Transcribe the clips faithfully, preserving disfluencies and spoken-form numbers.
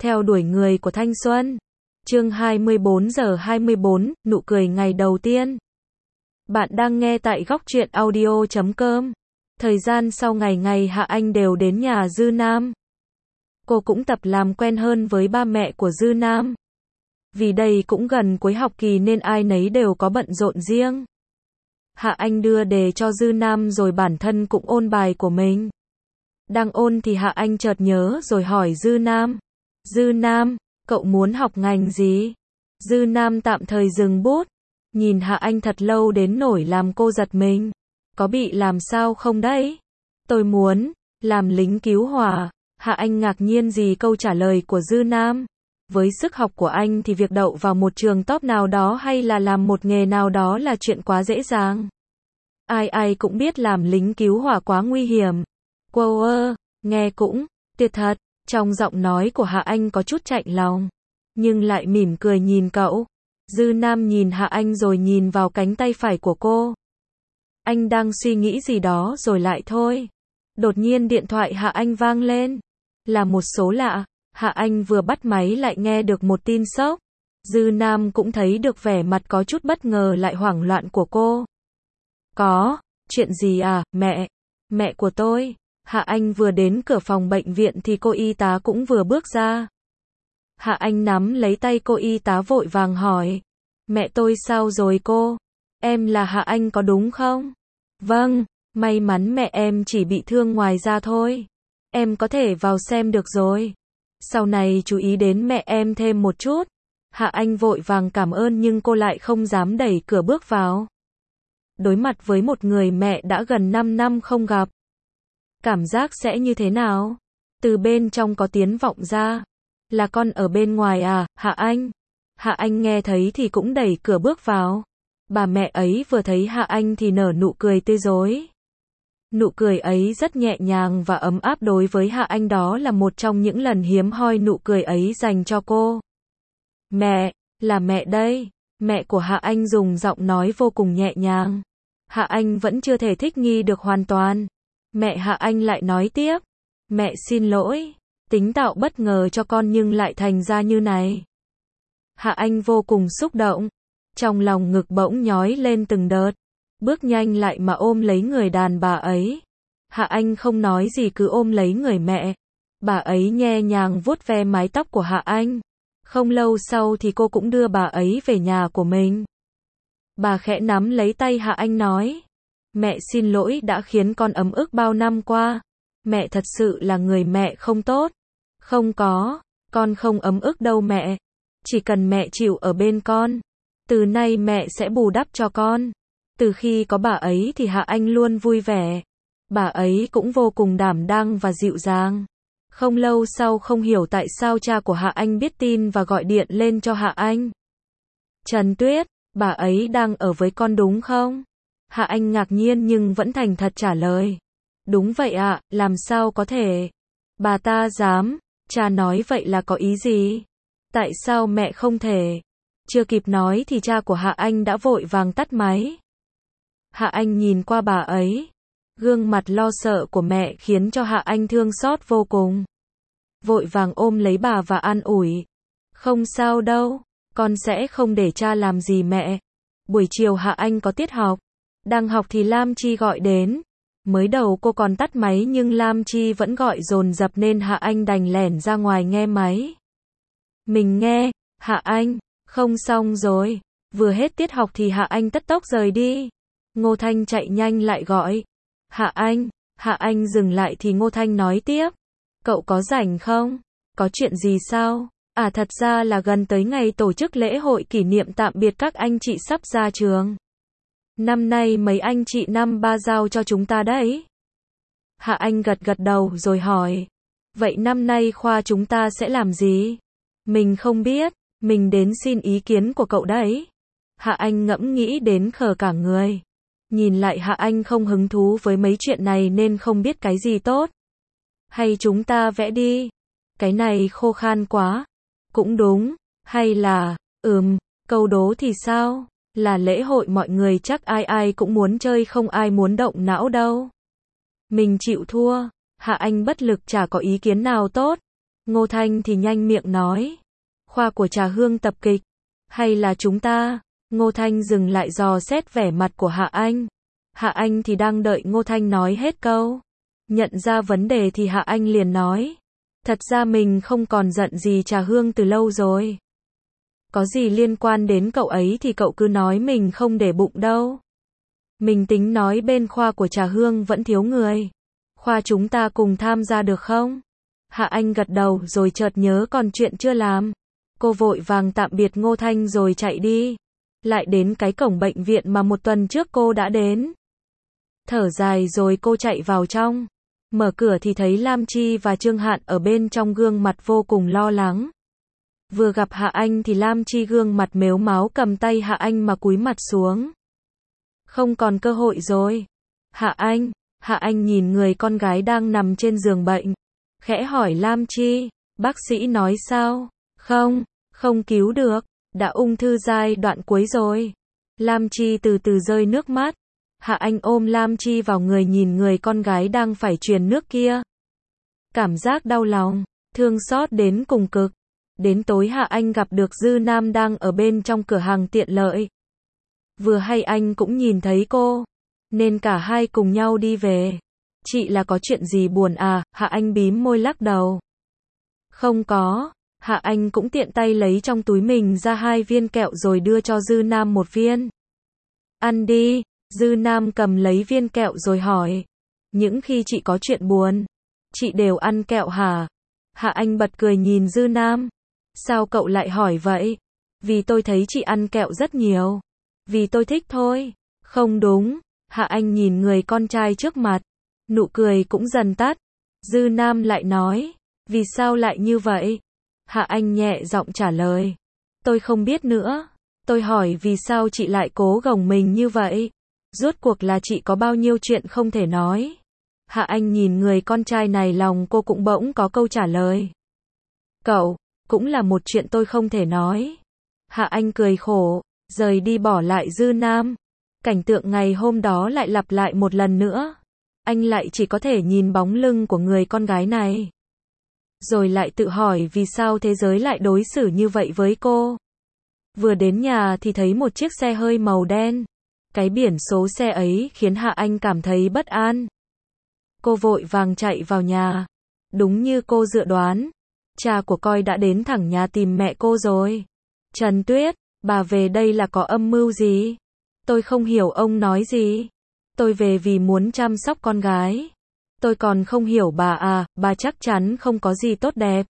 Theo đuổi người của thanh xuân. Chương hai mươi bốn giờ hai mươi bốn, nụ cười ngày đầu tiên. Bạn đang nghe tại góc truyện audio chấm com. Thời gian sau ngày ngày Hạ Anh đều đến nhà Dư Nam. Cô cũng tập làm quen hơn với ba mẹ của Dư Nam. Vì đây cũng gần cuối học kỳ nên ai nấy đều có bận rộn riêng. Hạ Anh đưa đề cho Dư Nam rồi bản thân cũng ôn bài của mình. Đang ôn thì Hạ Anh chợt nhớ rồi hỏi Dư Nam. Dư Nam, cậu muốn học ngành gì? Dư Nam tạm thời dừng bút. Nhìn Hạ Anh thật lâu đến nỗi làm cô giật mình. Có bị làm sao không đấy? Tôi muốn làm lính cứu hỏa. Hạ Anh ngạc nhiên gì câu trả lời của Dư Nam. Với sức học của anh thì việc đậu vào một trường top nào đó hay là làm một nghề nào đó là chuyện quá dễ dàng. Ai ai cũng biết làm lính cứu hỏa quá nguy hiểm. Wow ơ, nghe cũng tuyệt thật. Trong giọng nói của Hạ Anh có chút chạnh lòng, nhưng lại mỉm cười nhìn cậu. Dư Nam nhìn Hạ Anh rồi nhìn vào cánh tay phải của cô. Anh đang suy nghĩ gì đó rồi lại thôi. Đột nhiên điện thoại Hạ Anh vang lên. Là một số lạ. Hạ Anh vừa bắt máy lại nghe được một tin sốc. Dư Nam cũng thấy được vẻ mặt có chút bất ngờ lại hoảng loạn của cô. Có, chuyện gì à, mẹ? Mẹ của tôi. Hạ Anh vừa đến cửa phòng bệnh viện thì cô y tá cũng vừa bước ra. Hạ Anh nắm lấy tay cô y tá vội vàng hỏi. Mẹ tôi sao rồi cô? Em là Hạ Anh có đúng không? Vâng, may mắn mẹ em chỉ bị thương ngoài da thôi. Em có thể vào xem được rồi. Sau này chú ý đến mẹ em thêm một chút. Hạ Anh vội vàng cảm ơn nhưng cô lại không dám đẩy cửa bước vào. Đối mặt với một người mẹ đã gần năm năm không gặp. Cảm giác sẽ như thế nào? Từ bên trong có tiếng vọng ra. Là con ở bên ngoài à, Hạ Anh? Hạ Anh nghe thấy thì cũng đẩy cửa bước vào. Bà mẹ ấy vừa thấy Hạ Anh thì nở nụ cười tươi rói. Nụ cười ấy rất nhẹ nhàng và ấm áp đối với Hạ Anh, đó là một trong những lần hiếm hoi nụ cười ấy dành cho cô. Mẹ, là mẹ đây. Mẹ của Hạ Anh dùng giọng nói vô cùng nhẹ nhàng. Hạ Anh vẫn chưa thể thích nghi được hoàn toàn. Mẹ Hạ Anh lại nói tiếp. Mẹ xin lỗi, tính tạo bất ngờ cho con nhưng lại thành ra như này. Hạ Anh vô cùng xúc động. Trong lòng ngực bỗng nhói lên từng đợt. Bước nhanh lại mà ôm lấy người đàn bà ấy. Hạ Anh không nói gì cứ ôm lấy người mẹ. Bà ấy nhẹ nhàng vuốt ve mái tóc của Hạ Anh. Không lâu sau thì cô cũng đưa bà ấy về nhà của mình. Bà khẽ nắm lấy tay Hạ Anh nói. Mẹ xin lỗi đã khiến con ấm ức bao năm qua. Mẹ thật sự là người mẹ không tốt. Không có, con không ấm ức đâu mẹ. Chỉ cần mẹ chịu ở bên con. Từ nay mẹ sẽ bù đắp cho con. Từ khi có bà ấy thì Hạ Anh luôn vui vẻ. Bà ấy cũng vô cùng đảm đang và dịu dàng. Không lâu sau không hiểu tại sao cha của Hạ Anh biết tin và gọi điện lên cho Hạ Anh. Trần Tuyết, bà ấy đang ở với con đúng không? Hạ Anh ngạc nhiên nhưng vẫn thành thật trả lời. Đúng vậy ạ, làm sao có thể? Bà ta dám, cha nói vậy là có ý gì? Tại sao mẹ không thể? Chưa kịp nói thì cha của Hạ Anh đã vội vàng tắt máy. Hạ Anh nhìn qua bà ấy. Gương mặt lo sợ của mẹ khiến cho Hạ Anh thương xót vô cùng. Vội vàng ôm lấy bà và an ủi. Không sao đâu, con sẽ không để cha làm gì mẹ. Buổi chiều Hạ Anh có tiết học. Đang học thì Lam Chi gọi đến. Mới đầu cô còn tắt máy nhưng Lam Chi vẫn gọi dồn dập nên Hạ Anh đành lẻn ra ngoài nghe máy. Mình nghe, Hạ Anh, không xong rồi. Vừa hết tiết học thì Hạ Anh tất tốc rời đi. Ngô Thanh chạy nhanh lại gọi. Hạ Anh, Hạ Anh dừng lại thì Ngô Thanh nói tiếp. Cậu có rảnh không? Có chuyện gì sao? À thật ra là gần tới ngày tổ chức lễ hội kỷ niệm tạm biệt các anh chị sắp ra trường. Năm nay mấy anh chị năm ba giao cho chúng ta đấy. Hạ Anh gật gật đầu rồi hỏi. Vậy năm nay khoa chúng ta sẽ làm gì? Mình không biết, mình đến xin ý kiến của cậu đấy. Hạ Anh ngẫm nghĩ đến khờ cả người. Nhìn lại Hạ Anh không hứng thú với mấy chuyện này nên không biết cái gì tốt. Hay chúng ta vẽ đi? Cái này khô khan quá. Cũng đúng. Hay là, ừm, câu đố thì sao? Là lễ hội mọi người chắc ai ai cũng muốn chơi không ai muốn động não đâu. Mình chịu thua. Hạ Anh bất lực chả có ý kiến nào tốt. Ngô Thanh thì nhanh miệng nói. Khoa của Trà Hương tập kịch. Hay là chúng ta? Ngô Thanh dừng lại dò xét vẻ mặt của Hạ Anh. Hạ Anh thì đang đợi Ngô Thanh nói hết câu. Nhận ra vấn đề thì Hạ Anh liền nói. Thật ra mình không còn giận gì Trà Hương từ lâu rồi. Có gì liên quan đến cậu ấy thì cậu cứ nói, mình không để bụng đâu. Mình tính nói bên khoa của Trà Hương vẫn thiếu người. Khoa chúng ta cùng tham gia được không? Hạ Anh gật đầu rồi chợt nhớ còn chuyện chưa làm. Cô vội vàng tạm biệt Ngô Thanh rồi chạy đi. Lại đến cái cổng bệnh viện mà một tuần trước cô đã đến. Thở dài rồi cô chạy vào trong. Mở cửa thì thấy Lam Chi và Trương Hạn ở bên trong, gương mặt vô cùng lo lắng. Vừa gặp Hạ Anh thì Lam Chi gương mặt mếu máo cầm tay Hạ Anh mà cúi mặt xuống. Không còn cơ hội rồi. Hạ Anh, Hạ Anh nhìn người con gái đang nằm trên giường bệnh. Khẽ hỏi Lam Chi, bác sĩ nói sao? Không, không cứu được, đã ung thư giai đoạn cuối rồi. Lam Chi từ từ rơi nước mắt. Hạ Anh ôm Lam Chi vào người, nhìn người con gái đang phải truyền nước kia. Cảm giác đau lòng, thương xót đến cùng cực. Đến tối Hạ Anh gặp được Dư Nam đang ở bên trong cửa hàng tiện lợi. Vừa hay anh cũng nhìn thấy cô, nên cả hai cùng nhau đi về. Chị là có chuyện gì buồn à? Hạ Anh bím môi lắc đầu. Không có. Hạ Anh cũng tiện tay lấy trong túi mình ra hai viên kẹo rồi đưa cho Dư Nam một viên. Ăn đi. Dư Nam cầm lấy viên kẹo rồi hỏi. Những khi chị có chuyện buồn, chị đều ăn kẹo hả? Hạ Anh bật cười nhìn Dư Nam. Sao cậu lại hỏi vậy? Vì tôi thấy chị ăn kẹo rất nhiều. Vì tôi thích thôi. Không đúng. Hạ Anh nhìn người con trai trước mặt. Nụ cười cũng dần tắt. Dư Nam lại nói. Vì sao lại như vậy? Hạ Anh nhẹ giọng trả lời. Tôi không biết nữa. Tôi hỏi vì sao chị lại cố gồng mình như vậy? Rốt cuộc là chị có bao nhiêu chuyện không thể nói? Hạ Anh nhìn người con trai này, lòng cô cũng bỗng có câu trả lời. Cậu, cũng là một chuyện tôi không thể nói. Hạ Anh cười khổ, rời đi bỏ lại Dư Nam. Cảnh tượng ngày hôm đó lại lặp lại một lần nữa. Anh lại chỉ có thể nhìn bóng lưng của người con gái này. Rồi lại tự hỏi vì sao thế giới lại đối xử như vậy với cô. Vừa đến nhà thì thấy một chiếc xe hơi màu đen. Cái biển số xe ấy khiến Hạ Anh cảm thấy bất an. Cô vội vàng chạy vào nhà. Đúng như cô dự đoán, cha của Coi đã đến thẳng nhà tìm mẹ cô rồi. Trần Tuyết, bà về đây là có âm mưu gì? Tôi không hiểu ông nói gì. Tôi về vì muốn chăm sóc con gái. Tôi còn không hiểu bà à, bà chắc chắn không có gì tốt đẹp.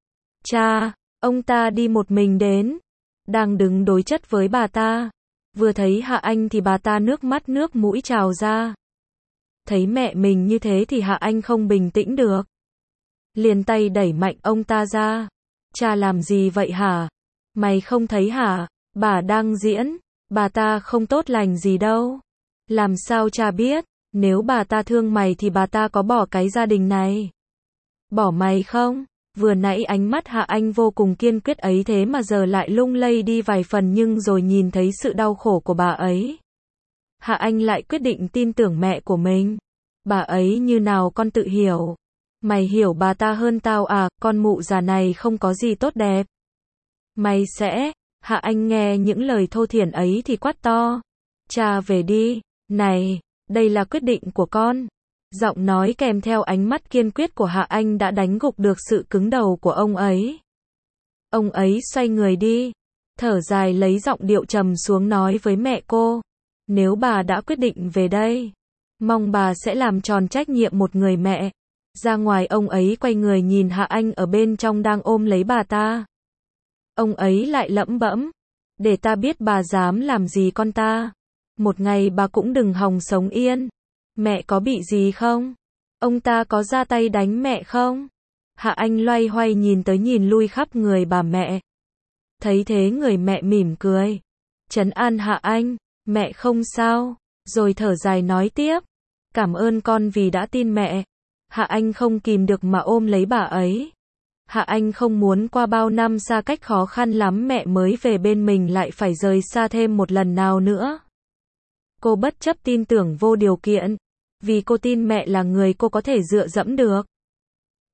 Cha, ông ta đi một mình đến. Đang đứng đối chất với bà ta. Vừa thấy Hạ Anh thì bà ta nước mắt nước mũi trào ra. Thấy mẹ mình như thế thì Hạ Anh không bình tĩnh được. Liền tay đẩy mạnh ông ta ra. Cha làm gì vậy hả? Mày không thấy hả? Bà đang diễn. Bà ta không tốt lành gì đâu. Làm sao cha biết? Nếu bà ta thương mày thì bà ta có bỏ cái gia đình này. Bỏ mày không? Vừa nãy ánh mắt Hạ Anh vô cùng kiên quyết ấy thế mà giờ lại lung lay đi vài phần, nhưng rồi nhìn thấy sự đau khổ của bà ấy. Hạ Anh lại quyết định tin tưởng mẹ của mình. Bà ấy như nào con tự hiểu. Mày hiểu bà ta hơn tao à, con mụ già này không có gì tốt đẹp. Mày sẽ... Hạ Anh nghe những lời thô thiển ấy thì quát to. Cha về đi. Này, đây là quyết định của con. Giọng nói kèm theo ánh mắt kiên quyết của Hạ Anh đã đánh gục được sự cứng đầu của ông ấy. Ông ấy xoay người đi, thở dài lấy giọng điệu trầm xuống nói với mẹ cô. Nếu bà đã quyết định về đây, mong bà sẽ làm tròn trách nhiệm một người mẹ. Ra ngoài ông ấy quay người nhìn Hạ Anh ở bên trong đang ôm lấy bà ta. Ông ấy lại lẩm bẩm. Để ta biết bà dám làm gì con ta. Một ngày bà cũng đừng hòng sống yên. Mẹ có bị gì không? Ông ta có ra tay đánh mẹ không? Hạ Anh loay hoay nhìn tới nhìn lui khắp người bà mẹ. Thấy thế người mẹ mỉm cười. Trấn an Hạ Anh, mẹ không sao. Rồi thở dài nói tiếp. Cảm ơn con vì đã tin mẹ. Hạ Anh không kìm được mà ôm lấy bà ấy. Hạ Anh không muốn qua bao năm xa cách khó khăn lắm mẹ mới về bên mình lại phải rời xa thêm một lần nào nữa. Cô bất chấp tin tưởng vô điều kiện. Vì cô tin mẹ là người cô có thể dựa dẫm được.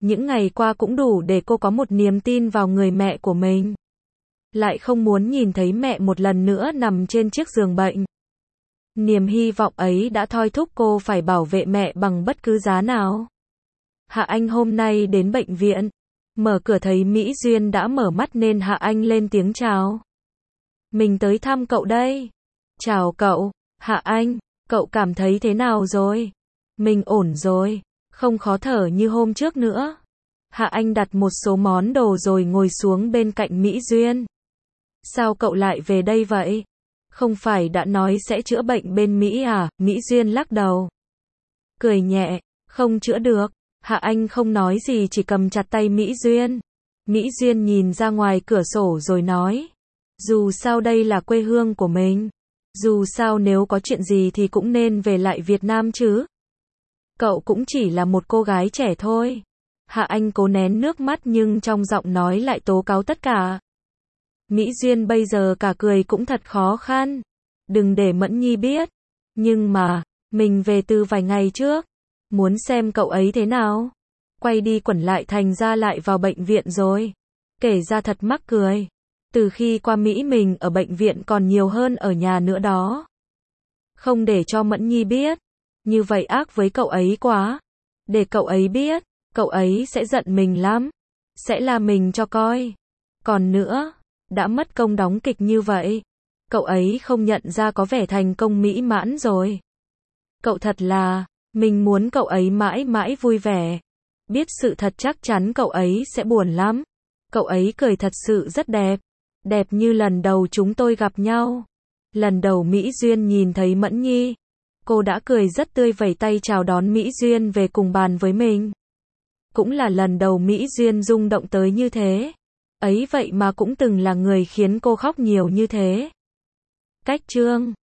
Những ngày qua cũng đủ để cô có một niềm tin vào người mẹ của mình. Lại không muốn nhìn thấy mẹ một lần nữa nằm trên chiếc giường bệnh. Niềm hy vọng ấy đã thôi thúc cô phải bảo vệ mẹ bằng bất cứ giá nào. Hạ Anh hôm nay đến bệnh viện, mở cửa thấy Mỹ Duyên đã mở mắt nên Hạ Anh lên tiếng chào. Mình tới thăm cậu đây. Chào cậu, Hạ Anh, cậu cảm thấy thế nào rồi? Mình ổn rồi, không khó thở như hôm trước nữa. Hạ Anh đặt một số món đồ rồi ngồi xuống bên cạnh Mỹ Duyên. Sao cậu lại về đây vậy? Không phải đã nói sẽ chữa bệnh bên Mỹ à? Mỹ Duyên lắc đầu. Cười nhẹ, không chữa được. Hạ Anh không nói gì chỉ cầm chặt tay Mỹ Duyên. Mỹ Duyên nhìn ra ngoài cửa sổ rồi nói. Dù sao đây là quê hương của mình. Dù sao nếu có chuyện gì thì cũng nên về lại Việt Nam chứ. Cậu cũng chỉ là một cô gái trẻ thôi. Hạ Anh cố nén nước mắt nhưng trong giọng nói lại tố cáo tất cả. Mỹ Duyên bây giờ cả cười cũng thật khó khăn. Đừng để Mẫn Nhi biết. Nhưng mà, mình về từ vài ngày trước. Muốn xem cậu ấy thế nào. Quay đi quẩn lại thành ra lại vào bệnh viện rồi. Kể ra thật mắc cười. Từ khi qua Mỹ mình ở bệnh viện còn nhiều hơn ở nhà nữa đó. Không để cho Mẫn Nhi biết. Như vậy ác với cậu ấy quá. Để cậu ấy biết, cậu ấy sẽ giận mình lắm. Sẽ là mình cho coi. Còn nữa, đã mất công đóng kịch như vậy. Cậu ấy không nhận ra có vẻ thành công mỹ mãn rồi. Cậu thật là, mình muốn cậu ấy mãi mãi vui vẻ. Biết sự thật chắc chắn cậu ấy sẽ buồn lắm. Cậu ấy cười thật sự rất đẹp. Đẹp như lần đầu chúng tôi gặp nhau. Lần đầu Mỹ Duyên nhìn thấy Mẫn Nhi. Cô đã cười rất tươi vẩy tay chào đón Mỹ Duyên về cùng bàn với mình. Cũng là lần đầu Mỹ Duyên rung động tới như thế. Ấy vậy mà cũng từng là người khiến cô khóc nhiều như thế. Cách chương